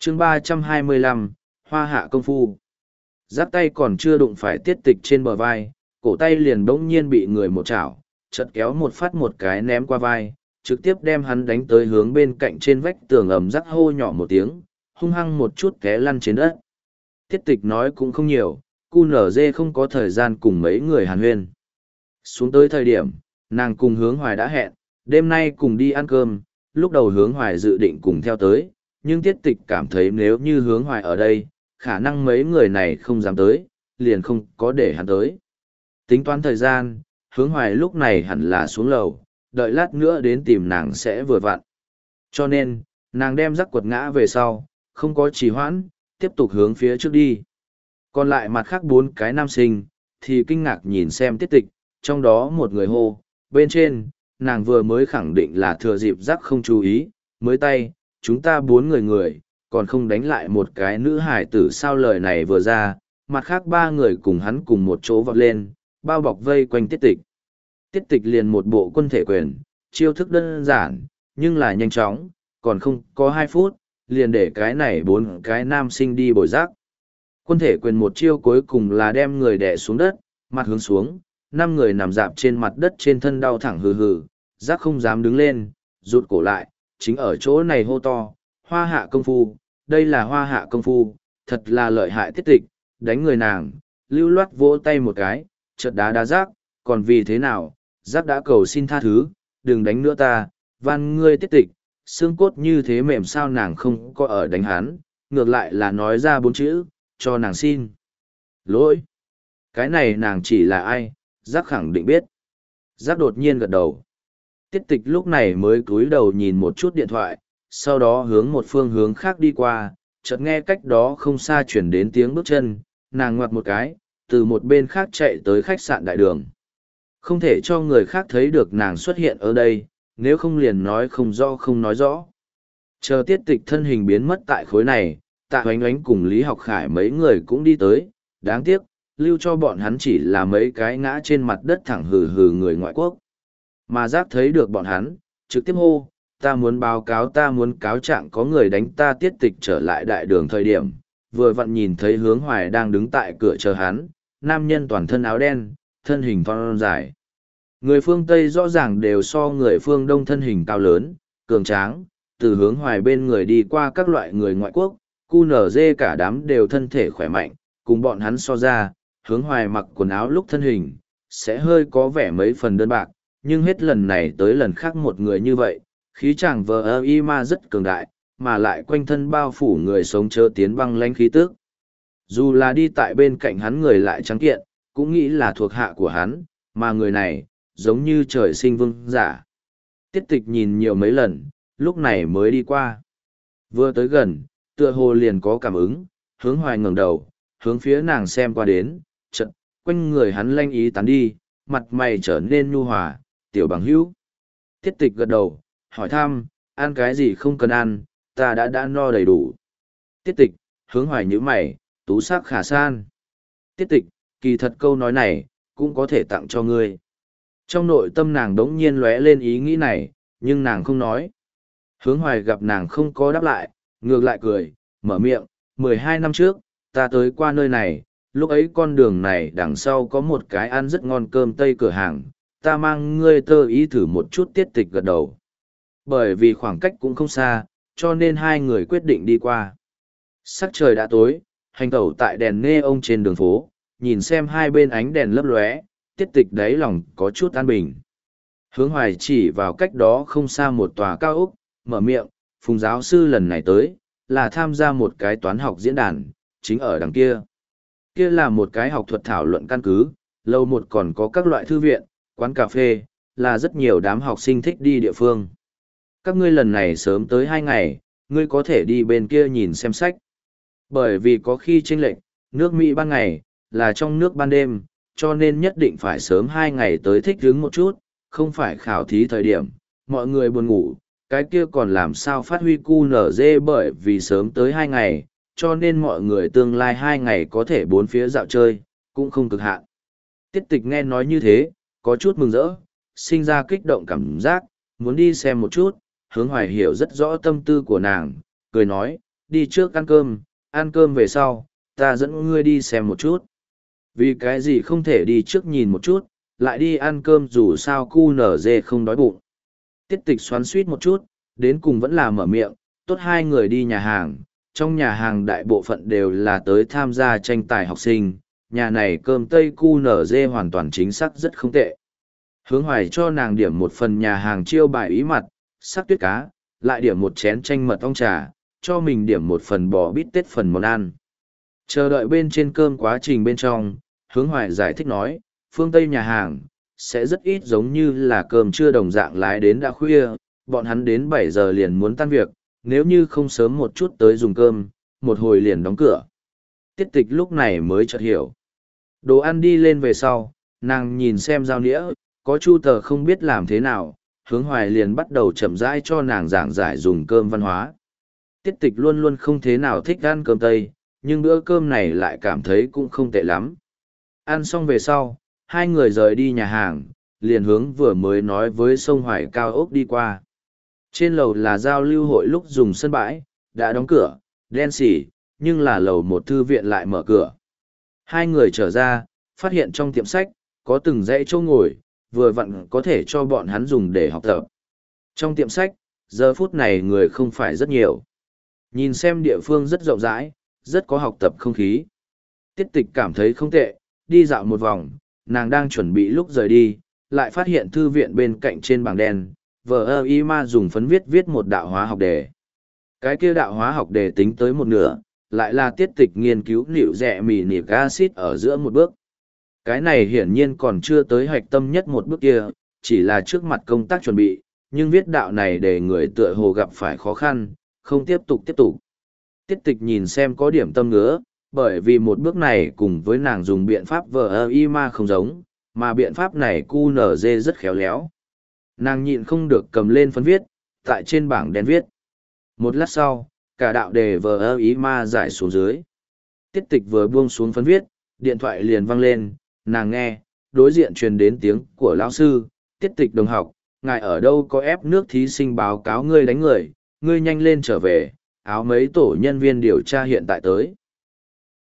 chương 325, hoa hạ công phu. Giáp tay còn chưa đụng phải tiết tịch trên bờ vai, cổ tay liền bỗng nhiên bị người một chảo, chật kéo một phát một cái ném qua vai, trực tiếp đem hắn đánh tới hướng bên cạnh trên vách tường ầm rắc hô nhỏ một tiếng, hung hăng một chút té lăn trên đất. Tiết tịch nói cũng không nhiều, cu nở dê không có thời gian cùng mấy người hàn huyên. Xuống tới thời điểm, nàng cùng Hướng Hoài đã hẹn, đêm nay cùng đi ăn cơm, lúc đầu Hướng Hoài dự định cùng theo tới, nhưng tiết tịch cảm thấy nếu như Hướng Hoài ở đây, khả năng mấy người này không dám tới, liền không có để hắn tới. Tính toán thời gian, Hướng Hoài lúc này hẳn là xuống lầu, đợi lát nữa đến tìm nàng sẽ vừa vặn. Cho nên, nàng đem rắc quật ngã về sau, không có trì hoãn, tiếp tục hướng phía trước đi. Còn lại mặt khác 4 cái nam sinh, thì kinh ngạc nhìn xem tiết tịch, trong đó một người hô, bên trên, nàng vừa mới khẳng định là thừa dịp rắc không chú ý, mới tay, chúng ta 4 người, còn không đánh lại một cái nữ hải tử sao lời này vừa ra, mặt khác 3 người cùng hắn cùng một chỗ vọt lên, bao bọc vây quanh tiết tịch. Tiết tịch liền một bộ quân thể quyền, chiêu thức đơn giản, nhưng là nhanh chóng, còn không có 2 phút, liền để cái này 4 cái nam sinh đi bồi rác. Quân thể quyền một chiêu cuối cùng là đem người đè xuống đất, mặt hướng xuống, 5 người nằm dạp trên mặt đất trên thân đau thẳng hừ hừ, rác không dám đứng lên, rụt cổ lại, chính ở chỗ này hô to, hoa hạ công phu, đây là hoa hạ công phu, thật là lợi hại tiết tịch, đánh người nàng, lưu loát vỗ tay một cái, chợt đá rác, còn vì thế nào, rác đã cầu xin tha thứ, đừng đánh nữa ta, van ngươi tiết tịch, xương cốt như thế mềm sao nàng không có ở đánh hắn, ngược lại là nói ra 4 chữ, cho nàng xin lỗi. Cái này nàng chỉ là ai, giác khẳng định biết. Giác đột nhiên gật đầu. Tiết tịch lúc này mới cúi đầu nhìn một chút điện thoại, sau đó hướng một phương hướng khác đi qua, chợt nghe cách đó không xa chuyển đến tiếng bước chân, nàng ngoặt một cái, từ một bên khác chạy tới khách sạn đại đường. Không thể cho người khác thấy được nàng xuất hiện ở đây, nếu không liền nói không rõ không nói rõ. Chờ tiết tịch thân hình biến mất tại khối này, Tạ Oánh Oánh cùng Lý Học Khải mấy người cũng đi tới, đáng tiếc, lưu cho bọn hắn chỉ là mấy cái ngã trên mặt đất thẳng hừ hừ người ngoại quốc. Mà giác thấy được bọn hắn, trực tiếp hô, ta muốn cáo trạng có người đánh ta tiết tịch trở lại đại đường thời điểm, vừa vặn nhìn thấy Hướng Hoài đang đứng tại cửa chờ hắn, nam nhân toàn thân áo đen, thân hình thon dài. Người phương Tây rõ ràng đều so người phương Đông thân hình cao lớn, cường tráng, từ Hướng Hoài bên người đi qua các loại người ngoại quốc, QNZ cả đám đều thân thể khỏe mạnh, cùng bọn hắn so ra, Hướng Hoài mặc quần áo lúc thân hình, sẽ hơi có vẻ mấy phần đơn bạc, nhưng hết lần này tới lần khác một người như vậy, khí chàng vờ y ma rất cường đại, mà lại quanh thân bao phủ người sống chớ tiến băng lanh khí tức. Dù là đi tại bên cạnh hắn người lại trắng kiện, cũng nghĩ là thuộc hạ của hắn, mà người này, giống như trời sinh vương giả. Tiết tịch nhìn nhiều mấy lần, lúc này mới đi qua. Vừa tới gần, tựa hồ liền có cảm ứng, Hướng Hoài ngẩng đầu, hướng phía nàng xem qua đến, chợt quanh người hắn lanh ý tán đi, mặt mày trở nên nhu hòa, tiểu bằng hữu. Tiết tịch gật đầu, hỏi thăm, ăn cái gì không cần ăn, ta đã no đầy đủ. Tiết tịch, Hướng Hoài nhíu mày, tú sắc khả san. Tiết tịch, kỳ thật câu nói này, cũng có thể tặng cho ngươi. Trong nội tâm nàng đống nhiên lóe lên ý nghĩ này, nhưng nàng không nói. Hướng Hoài gặp nàng không có đáp lại, ngược lại cười, mở miệng, 12 năm trước, ta tới qua nơi này, lúc ấy con đường này đằng sau có một cái ăn rất ngon cơm tây cửa hàng, ta mang ngươi tơ ý thử một chút. Tiết tịch gật đầu. Bởi vì khoảng cách cũng không xa, cho nên hai người quyết định đi qua. Sắc trời đã tối, hành tẩu tại đèn nghe ông trên đường phố, nhìn xem hai bên ánh đèn lấp lóe, tiết tịch đáy lòng có chút an bình. Hướng Hoài chỉ vào cách đó không xa một tòa cao ốc, mở miệng, Phùng giáo sư lần này tới, là tham gia một cái toán học diễn đàn, chính ở đằng kia. Kia là một cái học thuật thảo luận căn cứ, lâu một còn có các loại thư viện, quán cà phê, là rất nhiều đám học sinh thích đi địa phương. Các ngươi lần này sớm tới 2 ngày, ngươi có thể đi bên kia nhìn xem sách. Bởi vì có khi chênh lệch, nước Mỹ ban ngày, là trong nước ban đêm, cho nên nhất định phải sớm 2 ngày tới thích ứng một chút, không phải khảo thí thời điểm, mọi người buồn ngủ, cái kia còn làm sao phát huy QNZ bởi vì sớm tới 2 ngày, cho nên mọi người tương lai 2 ngày có thể bốn phía dạo chơi, cũng không cực hạn. Tiết tịch nghe nói như thế, có chút mừng rỡ, sinh ra kích động cảm giác, muốn đi xem một chút, Hướng Hoài hiểu rất rõ tâm tư của nàng, cười nói, đi trước ăn cơm về sau, ta dẫn ngươi đi xem một chút. Vì cái gì không thể đi trước nhìn một chút, lại đi ăn cơm dù sao cu nở dê không đói bụng. Tiết tịch xoắn suýt một chút, đến cùng vẫn là mở miệng, tốt hai người đi nhà hàng, trong nhà hàng đại bộ phận đều là tới tham gia tranh tài học sinh, nhà này cơm tây cu nở dê hoàn toàn chính xác rất không tệ. Hướng Hoài cho nàng điểm một phần nhà hàng chiêu bài ý mặt, sắc tuyết cá, lại điểm một chén chanh mật ong trà, cho mình điểm một phần bò bít tết phần món ăn. Chờ đợi bên trên cơm quá trình bên trong, Hướng Hoài giải thích nói, phương Tây nhà hàng, sẽ rất ít giống như là cơm trưa đồng dạng lái đến đã khuya, bọn hắn đến 7 giờ liền muốn tan việc, nếu như không sớm một chút tới dùng cơm, một hồi liền đóng cửa. Tiết tịch lúc này mới chợt hiểu. Đồ ăn đi lên về sau, nàng nhìn xem dao nĩa, có chu tờ không biết làm thế nào, Hướng Hoài liền bắt đầu chậm rãi cho nàng giảng giải dùng cơm văn hóa. Tiết tịch luôn luôn không thế nào thích ăn cơm Tây, nhưng bữa cơm này lại cảm thấy cũng không tệ lắm. Ăn xong về sau, hai người rời đi nhà hàng, liền hướng vừa mới nói với sông Hoài cao ốc đi qua. Trên lầu là giao lưu hội lúc dùng sân bãi, đã đóng cửa, đen xỉ, nhưng là lầu một thư viện lại mở cửa. Hai người trở ra, phát hiện trong tiệm sách, có từng dãy chỗ ngồi, vừa vặn có thể cho bọn hắn dùng để học tập. Trong tiệm sách, giờ phút này người không phải rất nhiều. Nhìn xem địa phương rất rộng rãi, rất có học tập không khí. Tiết tịch cảm thấy không tệ, đi dạo một vòng, nàng đang chuẩn bị lúc rời đi, lại phát hiện thư viện bên cạnh trên bảng đen, vờ y ma dùng phấn viết một đạo hóa học đề. Cái kia đạo hóa học đề tính tới một nửa, lại là tiết tịch nghiên cứu liệu rẻ mì nic acid ở giữa một bước. Cái này hiển nhiên còn chưa tới hạch tâm nhất một bước kia, chỉ là trước mặt công tác chuẩn bị, nhưng viết đạo này để người tựa hồ gặp phải khó khăn, không tiếp tục. Tiết tịch nhìn xem có điểm tâm ngứa, bởi vì một bước này cùng với nàng dùng biện pháp vờ y ma không giống, mà biện pháp này QNZ rất khéo léo. Nàng nhịn không được cầm lên phấn viết, tại trên bảng đen viết. Một lát sau, cả đạo đề vờ y ma giải xuống dưới. Tiết tịch vừa buông xuống phấn viết, điện thoại liền vang lên, nàng nghe, đối diện truyền đến tiếng của lão sư, tiết tịch đồng học, ngài ở đâu có ép nước thí sinh báo cáo ngươi đánh người, ngươi nhanh lên trở về, áo mấy tổ nhân viên điều tra hiện tại tới.